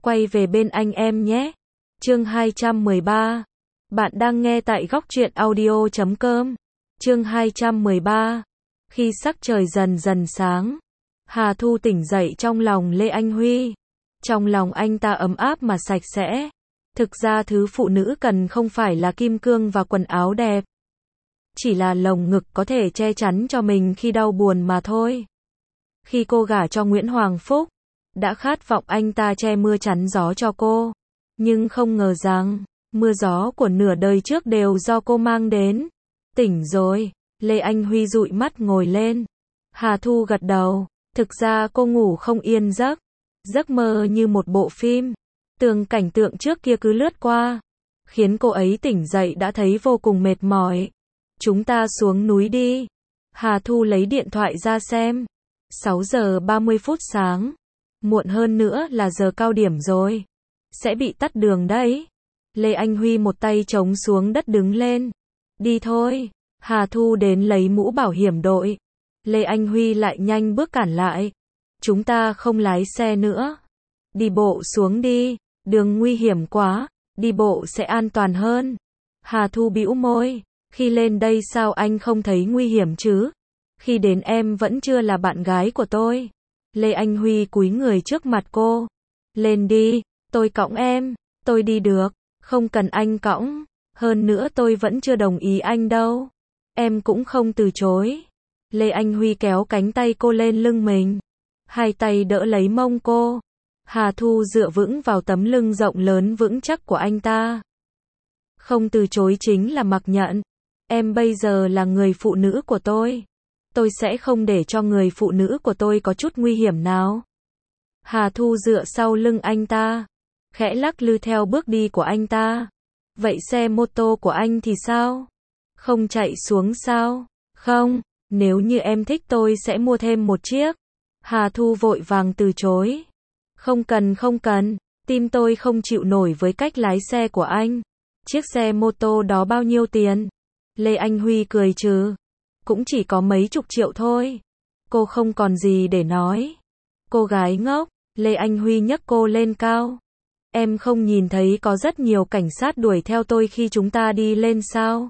quay về bên anh em nhé. Chương 213. Bạn đang nghe tại góc truyện audio.com. Chương 213. Khi sắc trời dần dần sáng, Hà Thu tỉnh dậy trong lòng Lê Anh Huy. Trong lòng anh ta ấm áp mà sạch sẽ. Thực ra thứ phụ nữ cần không phải là kim cương và quần áo đẹp, chỉ là lồng ngực có thể che chắn cho mình khi đau buồn mà thôi. Khi cô gả cho Nguyễn Hoàng Phúc, đã khát vọng anh ta che mưa chắn gió cho cô. Nhưng không ngờ rằng, mưa gió của nửa đời trước đều do cô mang đến. Tỉnh rồi, Lê Anh Huy dụi mắt ngồi lên. Hà Thu gật đầu, thực ra cô ngủ không yên giấc. Giấc mơ như một bộ phim. Từng cảnh tượng trước kia cứ lướt qua, khiến cô ấy tỉnh dậy đã thấy vô cùng mệt mỏi. Chúng ta xuống núi đi. Hà Thu lấy điện thoại ra xem. 6 giờ 30 phút sáng. Muộn hơn nữa là giờ cao điểm rồi. Sẽ bị tắt đường đấy. Lê Anh Huy một tay chống xuống đất đứng lên. Đi thôi. Hà Thu đến lấy mũ bảo hiểm đội. Lê Anh Huy lại nhanh bước cản lại. Chúng ta không lái xe nữa. Đi bộ xuống đi. Đường nguy hiểm quá. Đi bộ sẽ an toàn hơn. Hà Thu bĩu môi. Khi lên đây sao anh không thấy nguy hiểm chứ? Khi đến em vẫn chưa là bạn gái của tôi. Lê Anh Huy cúi người trước mặt cô. Lên đi, tôi cõng em. Tôi đi được, không cần anh cõng. Hơn nữa tôi vẫn chưa đồng ý anh đâu. Em cũng không từ chối. Lê Anh Huy kéo cánh tay cô lên lưng mình. Hai tay đỡ lấy mông cô. Hà Thu dựa vững vào tấm lưng rộng lớn vững chắc của anh ta. Không từ chối chính là mặc nhận. Em bây giờ là người phụ nữ của tôi. Tôi sẽ không để cho người phụ nữ của tôi có chút nguy hiểm nào. Hà Thu dựa sau lưng anh ta, khẽ lắc lư theo bước đi của anh ta. Vậy xe mô tô của anh thì sao? Không chạy xuống sao? Không, nếu như em thích tôi sẽ mua thêm một chiếc. Hà Thu vội vàng từ chối. Không cần, tim tôi không chịu nổi với cách lái xe của anh. Chiếc xe mô tô đó bao nhiêu tiền? Lê Anh Huy cười trừ. Cũng chỉ có mấy chục triệu thôi. Cô không còn gì để nói. Cô gái ngốc. Lê Anh Huy nhấc cô lên cao. Em không nhìn thấy có rất nhiều cảnh sát đuổi theo tôi khi chúng ta đi lên sao?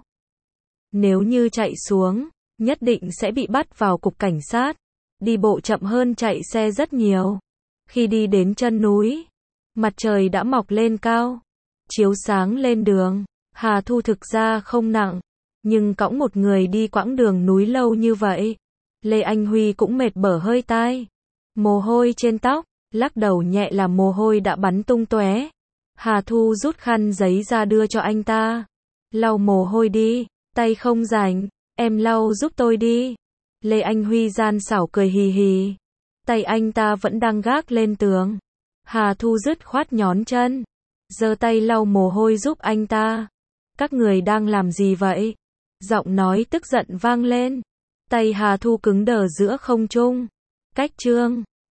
Nếu như chạy xuống, nhất định sẽ bị bắt vào cục cảnh sát. Đi bộ chậm hơn chạy xe rất nhiều. Khi đi đến chân núi, mặt trời đã mọc lên cao, chiếu sáng lên đường. Hà Thu thực ra không nặng, nhưng cõng một người đi quãng đường núi lâu như vậy, Lê Anh Huy cũng mệt bở hơi tai. Mồ hôi trên tóc, lắc đầu nhẹ là mồ hôi đã bắn tung tóe. Hà Thu rút khăn giấy ra đưa cho anh ta. Lau mồ hôi đi, tay không rảnh, em lau giúp tôi đi. Lê Anh Huy gian xảo cười hì hì. Tay anh ta vẫn đang gác lên tường. Hà Thu dứt khoát nhón chân, giơ tay lau mồ hôi giúp anh ta. Các người đang làm gì vậy? Giọng nói tức giận vang lên. Tay Hà Thu cứng đờ giữa không trung. Cách chương